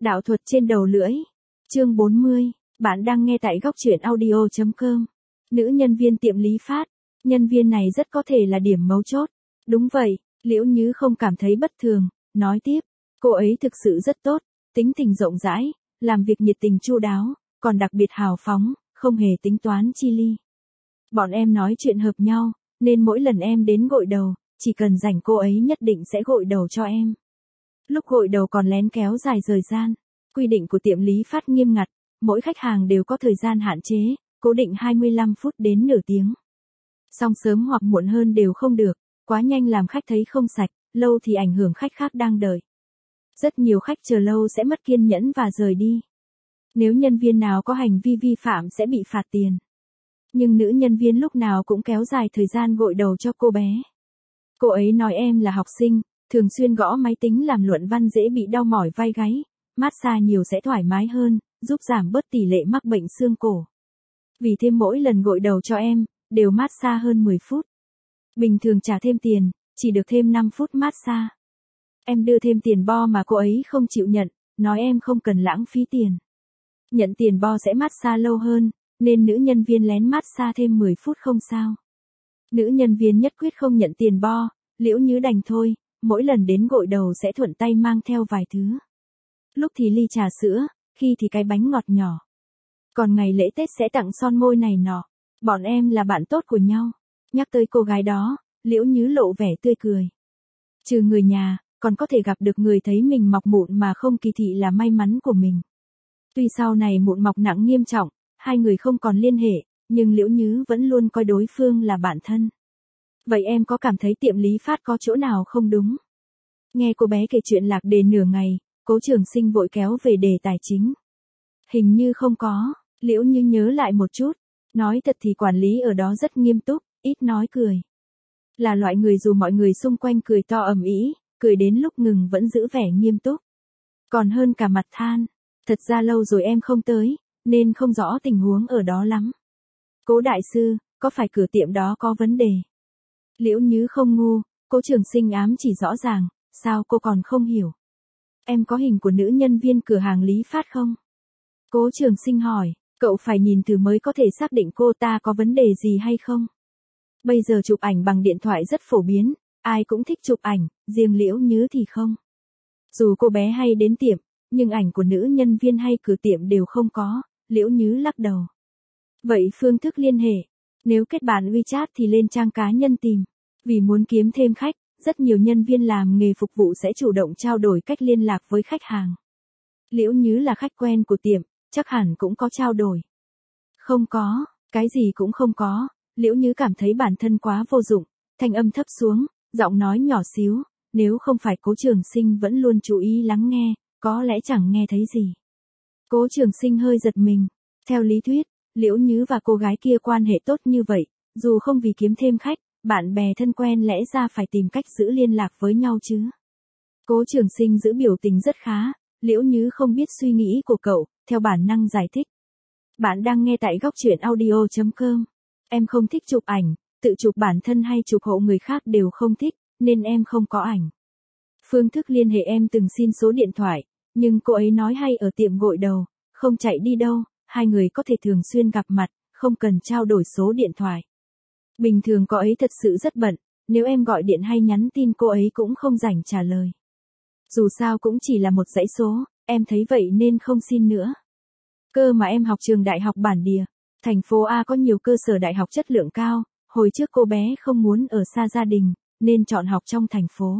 Đạo thuật trên đầu lưỡi. Chương 40. Bạn đang nghe tại góc truyện audio.com. Nữ nhân viên tiệm lý phát. Nhân viên này rất có thể là điểm mấu chốt. Đúng vậy, Liễu Nhứ không cảm thấy bất thường, nói tiếp. Cô ấy thực sự rất tốt, tính tình rộng rãi, làm việc nhiệt tình chu đáo, còn đặc biệt hào phóng, không hề tính toán chi ly. Bọn em nói chuyện hợp nhau, nên mỗi lần em đến gội đầu, chỉ cần rảnh cô ấy nhất định sẽ gội đầu cho em. Lúc gội đầu còn lén kéo dài thời gian. Quy định của tiệm lý phát nghiêm ngặt, mỗi khách hàng đều có thời gian hạn chế, cố định 25 phút đến nửa tiếng. Xong sớm hoặc muộn hơn đều không được, quá nhanh làm khách thấy không sạch, lâu thì ảnh hưởng khách khác đang đợi. Rất nhiều khách chờ lâu sẽ mất kiên nhẫn và rời đi. Nếu nhân viên nào có hành vi vi phạm sẽ bị phạt tiền. Nhưng nữ nhân viên lúc nào cũng kéo dài thời gian gội đầu cho cô bé. Cô ấy nói em là học sinh, thường xuyên gõ máy tính làm luận văn dễ bị đau mỏi vai gáy, massage nhiều sẽ thoải mái hơn, giúp giảm bớt tỷ lệ mắc bệnh xương cổ. Vì thêm mỗi lần gội đầu cho em, đều massage hơn 10 phút. Bình thường trả thêm tiền, chỉ được thêm 5 phút massage. Em đưa thêm tiền bo mà cô ấy không chịu nhận, nói em không cần lãng phí tiền. Nhận tiền bo sẽ massage lâu hơn, nên nữ nhân viên lén massage thêm 10 phút không sao. Nữ nhân viên nhất quyết không nhận tiền bo, Liễu Nhứ đành thôi, mỗi lần đến gội đầu sẽ thuận tay mang theo vài thứ. Lúc thì ly trà sữa, khi thì cái bánh ngọt nhỏ. Còn ngày lễ Tết sẽ tặng son môi này nọ. Bọn em là bạn tốt của nhau. Nhắc tới cô gái đó, Liễu Nhứ lộ vẻ tươi cười. Trừ người nhà, còn có thể gặp được người thấy mình mọc mụn mà không kỳ thị là may mắn của mình. Tuy sau này mụn mọc nặng nghiêm trọng, hai người không còn liên hệ, nhưng Liễu Nhứ vẫn luôn coi đối phương là bạn thân. Vậy em có cảm thấy tiệm lý phát có chỗ nào không đúng? Nghe cô bé kể chuyện lạc đề nửa ngày, Cố Trường Sinh vội kéo về đề tài chính. Hình như không có, Liễu Như nhớ lại một chút. Nói thật thì quản lý ở đó rất nghiêm túc, ít nói cười. Là loại người dù mọi người xung quanh cười to ầm ĩ, cười đến lúc ngừng vẫn giữ vẻ nghiêm túc. Còn hơn cả mặt than, thật ra lâu rồi em không tới, nên không rõ tình huống ở đó lắm. Cố đại sư, có phải cửa tiệm đó có vấn đề? Liễu Nhứ không ngu, Cố Trường Sinh ám chỉ rõ ràng, sao cô còn không hiểu? Em có hình của nữ nhân viên cửa hàng lý phát không? Cố Trường Sinh hỏi, cậu phải nhìn thử mới có thể xác định cô ta có vấn đề gì hay không. Bây giờ chụp ảnh bằng điện thoại rất phổ biến, ai cũng thích chụp ảnh, riêng Liễu Nhứ thì không. Dù cô bé hay đến tiệm, nhưng ảnh của nữ nhân viên hay cửa tiệm đều không có, Liễu Nhứ lắc đầu. Vậy phương thức liên hệ, nếu kết bạn WeChat thì lên trang cá nhân tìm. Vì muốn kiếm thêm khách, rất nhiều nhân viên làm nghề phục vụ sẽ chủ động trao đổi cách liên lạc với khách hàng. Liễu Nhứ là khách quen của tiệm, chắc hẳn cũng có trao đổi. Không có, cái gì cũng không có, Liễu Nhứ cảm thấy bản thân quá vô dụng, thanh âm thấp xuống, giọng nói nhỏ xíu, nếu không phải Cố Trường Sinh vẫn luôn chú ý lắng nghe, có lẽ chẳng nghe thấy gì. Cố Trường Sinh hơi giật mình, theo lý thuyết, Liễu Nhứ và cô gái kia quan hệ tốt như vậy, dù không vì kiếm thêm khách, bạn bè thân quen lẽ ra phải tìm cách giữ liên lạc với nhau chứ. Cố Trường Sinh giữ biểu tình rất khá, Liễu Nhứ không biết suy nghĩ của cậu, theo bản năng giải thích. Bạn đang nghe tại góc truyện audio.com. Em không thích chụp ảnh, tự chụp bản thân hay chụp hộ người khác đều không thích, nên em không có ảnh. Phương thức liên hệ em từng xin số điện thoại, nhưng cô ấy nói hay ở tiệm gội đầu, không chạy đi đâu, hai người có thể thường xuyên gặp mặt, không cần trao đổi số điện thoại. Bình thường cô ấy thật sự rất bận, nếu em gọi điện hay nhắn tin cô ấy cũng không rảnh trả lời. Dù sao cũng chỉ là một dãy số, em thấy vậy nên không xin nữa. Cơ mà em học trường đại học bản địa, thành phố A có nhiều cơ sở đại học chất lượng cao, hồi trước cô bé không muốn ở xa gia đình, nên chọn học trong thành phố.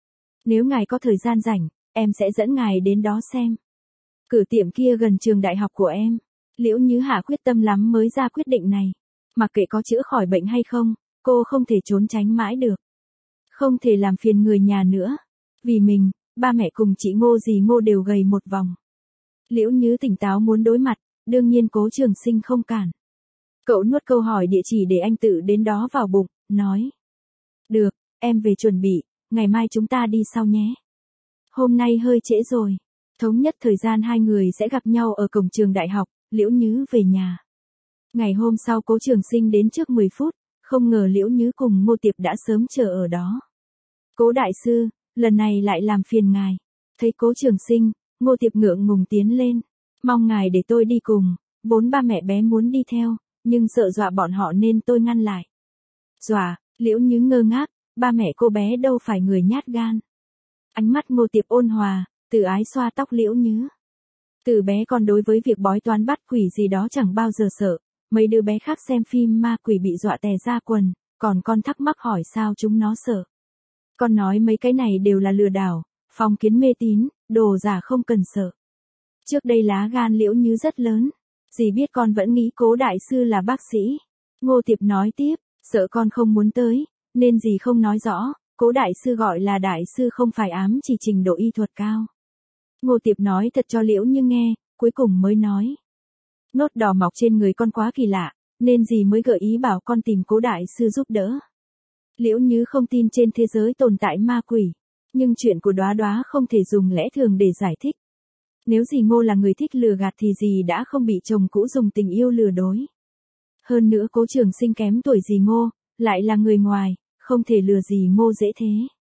Nếu ngài có thời gian rảnh, em sẽ dẫn ngài đến đó xem. Cửa tiệm kia gần trường đại học của em. Liễu Nhứ hạ quyết tâm lắm mới ra quyết định này. Mặc kệ có chữa khỏi bệnh hay không, cô không thể trốn tránh mãi được. Không thể làm phiền người nhà nữa. Vì mình, ba mẹ cùng chị Ngô dì Ngô đều gầy một vòng. Liễu Nhứ tỉnh táo muốn đối mặt, đương nhiên Cố Trường Sinh không cản. Cậu nuốt câu hỏi địa chỉ để anh tự đến đó vào bụng, nói. Được, em về chuẩn bị, ngày mai chúng ta đi sau nhé. Hôm nay hơi trễ rồi. Thống nhất thời gian hai người sẽ gặp nhau ở cổng trường đại học, Liễu Nhứ về nhà. Ngày hôm sau Cố Trường Sinh đến trước 10 phút, không ngờ Liễu Nhứ cùng Ngô Tiệp đã sớm chờ ở đó. Cố đại sư, lần này lại làm phiền ngài. Thấy Cố Trường Sinh, Ngô Tiệp ngượng ngùng tiến lên. Mong ngài để tôi đi cùng, vốn ba mẹ bé muốn đi theo, nhưng sợ dọa bọn họ nên tôi ngăn lại. Dọa, Liễu Nhứ ngơ ngác, ba mẹ cô bé đâu phải người nhát gan. Ánh mắt Ngô Tiệp ôn hòa, từ ái xoa tóc Liễu Nhứ. Từ bé con đối với việc bói toán bắt quỷ gì đó chẳng bao giờ sợ, mấy đứa bé khác xem phim ma quỷ bị dọa tè ra quần, còn con thắc mắc hỏi sao chúng nó sợ. Con nói mấy cái này đều là lừa đảo, phong kiến mê tín, đồ giả không cần sợ. Trước đây lá gan Liễu Nhứ rất lớn, dì biết con vẫn nghĩ Cố đại sư là bác sĩ. Ngô Tiệp nói tiếp, sợ con không muốn tới, nên dì không nói rõ, Cố đại sư gọi là đại sư không phải ám chỉ trình độ y thuật cao. Ngô Tiệp nói thật cho Liễu Như nghe, cuối cùng mới nói. Nốt đỏ mọc trên người con quá kỳ lạ, nên dì mới gợi ý bảo con tìm Cố đại sư giúp đỡ. Liễu Như không tin trên thế giới tồn tại ma quỷ, nhưng chuyện của Đóa Đóa không thể dùng lẽ thường để giải thích. Nếu dì Ngô là người thích lừa gạt thì dì đã không bị chồng cũ dùng tình yêu lừa dối. Hơn nữa Cố Trường Sinh kém tuổi dì Ngô, lại là người ngoài, không thể lừa dì Ngô dễ thế.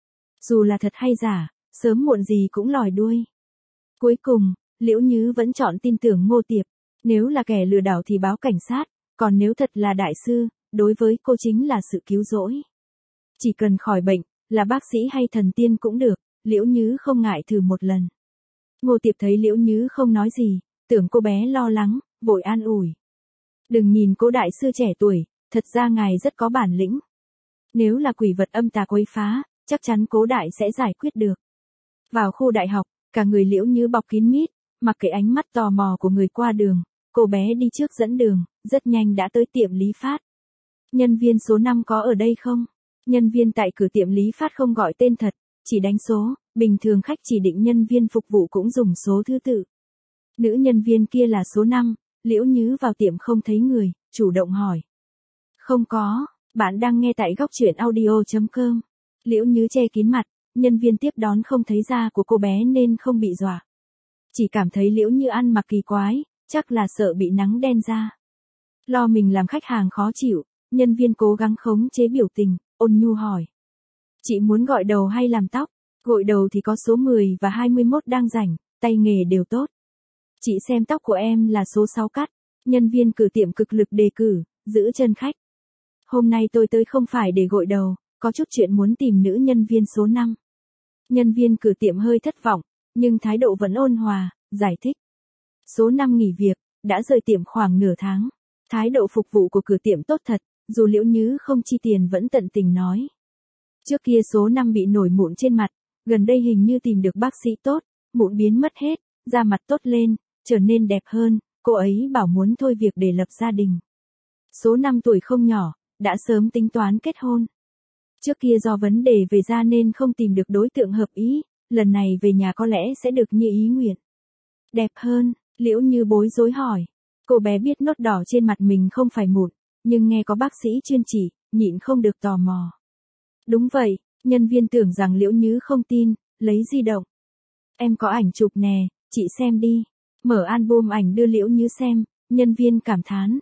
Dù là thật hay giả, sớm muộn gì cũng lòi đuôi. Cuối cùng, Liễu Nhứ vẫn chọn tin tưởng Ngô Tiệp, nếu là kẻ lừa đảo thì báo cảnh sát, còn nếu thật là đại sư, đối với cô chính là sự cứu rỗi. Chỉ cần khỏi bệnh, là bác sĩ hay thần tiên cũng được, Liễu Nhứ không ngại thử một lần. Ngô Tiệp thấy Liễu Nhứ không nói gì, tưởng cô bé lo lắng, vội an ủi. Đừng nhìn Cố đại sư trẻ tuổi, thật ra ngài rất có bản lĩnh. Nếu là quỷ vật âm tà quấy phá, chắc chắn Cố đại sẽ giải quyết được. Vào khu đại học, cả người Liễu Nhứ bọc kín mít, mặc kệ ánh mắt tò mò của người qua đường, cô bé đi trước dẫn đường, rất nhanh đã tới tiệm lý phát. Nhân viên số 5 có ở đây không? Nhân viên tại cửa tiệm lý phát không gọi tên thật, chỉ đánh số, bình thường khách chỉ định nhân viên phục vụ cũng dùng số thứ tự. Nữ nhân viên kia là số 5, Liễu Nhứ vào tiệm không thấy người, chủ động hỏi. Không có, bạn đang nghe tại góc truyện audio.com. Liễu Nhứ che kín mặt, nhân viên tiếp đón không thấy da của cô bé nên không bị dọa. Chỉ cảm thấy Liễu Như ăn mặc kỳ quái, chắc là sợ bị nắng đen da. Lo mình làm khách hàng khó chịu, nhân viên cố gắng khống chế biểu tình, ôn nhu hỏi. Chị muốn gội đầu hay làm tóc? Gội đầu thì có số 10 và 21 đang rảnh, tay nghề đều tốt. Chị xem tóc của em là số 6 cắt. Nhân viên cửa tiệm cực lực đề cử, giữ chân khách. Hôm nay tôi tới không phải để gội đầu, có chút chuyện muốn tìm nữ nhân viên số 5. Nhân viên cửa tiệm hơi thất vọng, nhưng thái độ vẫn ôn hòa, giải thích. Số 5 nghỉ việc, đã rời tiệm khoảng nửa tháng. Thái độ phục vụ của cửa tiệm tốt thật, dù Liễu Nhứ không chi tiền vẫn tận tình nói. Trước kia số 5 bị nổi mụn trên mặt, gần đây hình như tìm được bác sĩ tốt, mụn biến mất hết, da mặt tốt lên, trở nên đẹp hơn, cô ấy bảo muốn thôi việc để lập gia đình. Số 5 tuổi không nhỏ, đã sớm tính toán kết hôn. Trước kia do vấn đề về da nên không tìm được đối tượng hợp ý, lần này về nhà có lẽ sẽ được như ý nguyện. Đẹp hơn, Liễu Như bối rối hỏi. Cô bé biết nốt đỏ trên mặt mình không phải mụn, nhưng nghe có bác sĩ chuyên chỉ, nhịn không được tò mò. Đúng vậy, nhân viên tưởng rằng Liễu Nhứ không tin, lấy di động. Em có ảnh chụp nè, chị xem đi. Mở album ảnh đưa Liễu Nhứ xem, nhân viên cảm thán.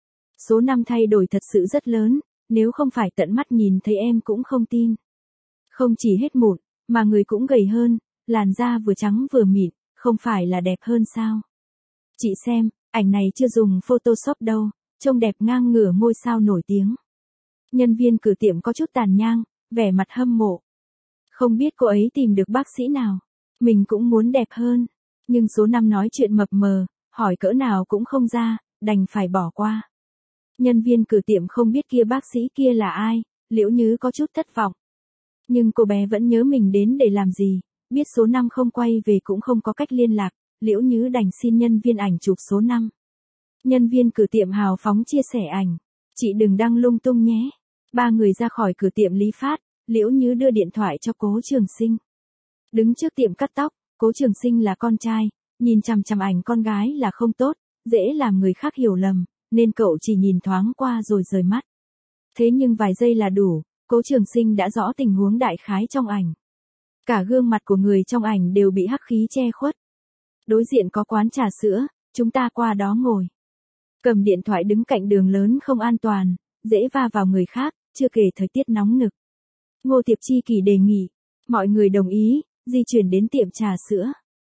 Số 5 thay đổi thật sự rất lớn, nếu không phải tận mắt nhìn thấy em cũng không tin. Không chỉ hết mụn, mà người cũng gầy hơn, làn da vừa trắng vừa mịn, không phải là đẹp hơn sao? Chị xem, ảnh này chưa dùng Photoshop đâu, trông đẹp ngang ngửa ngôi sao nổi tiếng. Nhân viên cửa tiệm có chút tàn nhang, vẻ mặt hâm mộ. Không biết cô ấy tìm được bác sĩ nào, mình cũng muốn đẹp hơn, nhưng số 5 nói chuyện mập mờ, hỏi cỡ nào cũng không ra, đành phải bỏ qua. Nhân viên cửa tiệm không biết kia bác sĩ kia là ai, Liễu Nhứ có chút thất vọng. Nhưng cô bé vẫn nhớ mình đến để làm gì, biết số 5 không quay về cũng không có cách liên lạc, Liễu Nhứ đành xin nhân viên ảnh chụp số 5. Nhân viên cửa tiệm hào phóng chia sẻ ảnh. Chị đừng đăng lung tung nhé. Ba người ra khỏi cửa tiệm lý phát, Liễu Nhứ đưa điện thoại cho Cố Trường Sinh. Đứng trước tiệm cắt tóc, Cố Trường Sinh là con trai, nhìn chằm chằm ảnh con gái là không tốt, dễ làm người khác hiểu lầm, nên cậu chỉ nhìn thoáng qua rồi rời mắt. Thế nhưng vài giây là đủ, Cố Trường Sinh đã rõ tình huống đại khái trong ảnh. Cả gương mặt của người trong ảnh đều bị hắc khí che khuất. Đối diện có quán trà sữa, chúng ta qua đó ngồi. Cầm điện thoại đứng cạnh đường lớn không an toàn, dễ va vào người khác, chưa kể thời tiết nóng nực. Ngô Tiệp chi kỷ đề nghị, mọi người đồng ý, di chuyển đến tiệm trà sữa.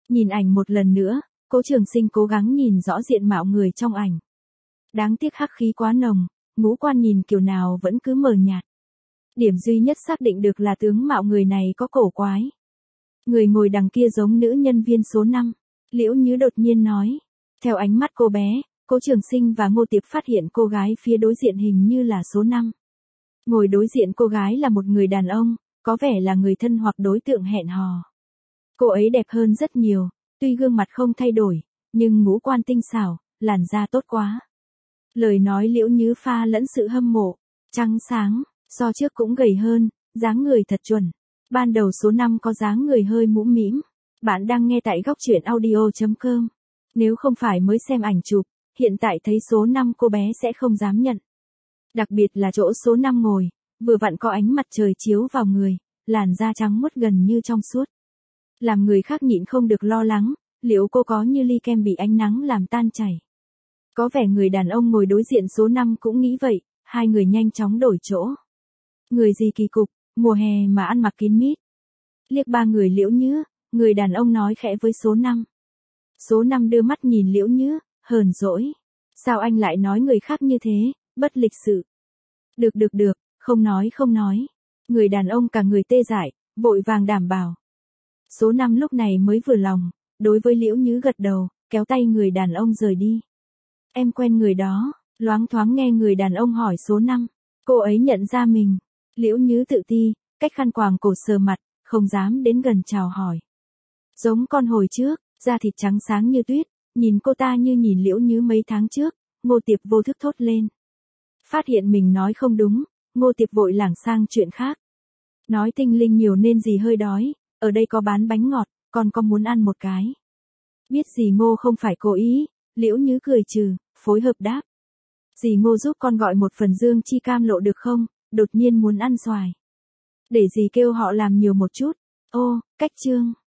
Nhìn ảnh một lần nữa, Cố Trường Sinh cố gắng nhìn rõ diện mạo người trong ảnh. Đáng tiếc hắc khí quá nồng, ngũ quan nhìn kiểu nào vẫn cứ mờ nhạt. Điểm duy nhất xác định được là tướng mạo người này có cổ quái. Người ngồi đằng kia giống nữ nhân viên số 5. Liễu Nhứ đột nhiên nói. Theo ánh mắt cô bé, Cố Trường Sinh và Ngô Tiệp phát hiện cô gái phía đối diện hình như là số 5. Ngồi đối diện cô gái là một người đàn ông, có vẻ là người thân hoặc đối tượng hẹn hò. Cô ấy đẹp hơn rất nhiều, tuy gương mặt không thay đổi, nhưng ngũ quan tinh xảo, làn da tốt quá. Lời nói Liễu Nhứ pha lẫn sự hâm mộ, trắng sáng, so trước cũng gầy hơn, dáng người thật chuẩn. Ban đầu số 5 có dáng người hơi mũm mĩm. Bạn đang nghe tại góc truyện audio.com. Nếu không phải mới xem ảnh chụp, hiện tại thấy số 5 cô bé sẽ không dám nhận. Đặc biệt là chỗ số 5 ngồi, vừa vặn có ánh mặt trời chiếu vào người, làn da trắng muốt gần như trong suốt. Làm người khác nhịn không được lo lắng, liệu cô có như ly kem bị ánh nắng làm tan chảy. Có vẻ người đàn ông ngồi đối diện số 5 cũng nghĩ vậy, hai người nhanh chóng đổi chỗ. Người gì kỳ cục, mùa hè mà ăn mặc kín mít. Liếc ba người Liễu Nhứ, người đàn ông nói khẽ với số 5. Số 5 đưa mắt nhìn Liễu Nhứ, hờn dỗi. Sao anh lại nói người khác như thế, bất lịch sự. Được, không nói. Người đàn ông cả người tê dại, vội vàng đảm bảo. Số 5 lúc này mới vừa lòng, đối với Liễu Nhứ gật đầu, kéo tay người đàn ông rời đi. Em quen người đó, loáng thoáng nghe người đàn ông hỏi số 5. Cô ấy nhận ra mình. Liễu Nhứ tự ti, cách khăn quàng cổ sờ mặt, không dám đến gần chào hỏi. Giống con hồi trước, da thịt trắng sáng như tuyết, nhìn cô ta như nhìn Liễu Nhứ mấy tháng trước, Ngô Tiệp vô thức thốt lên. Phát hiện mình nói không đúng, Ngô Tiệp vội lảng sang chuyện khác. Nói tinh linh nhiều nên dì hơi đói, ở đây có bán bánh ngọt, con có muốn ăn một cái. Biết dì Ngô không phải cố ý, Liễu Nhứ cười trừ, phối hợp đáp. Dì Ngô giúp con gọi một phần dương chi cam lộ được không, đột nhiên muốn ăn xoài. Để dì kêu họ làm nhiều một chút. Ô, cách chương.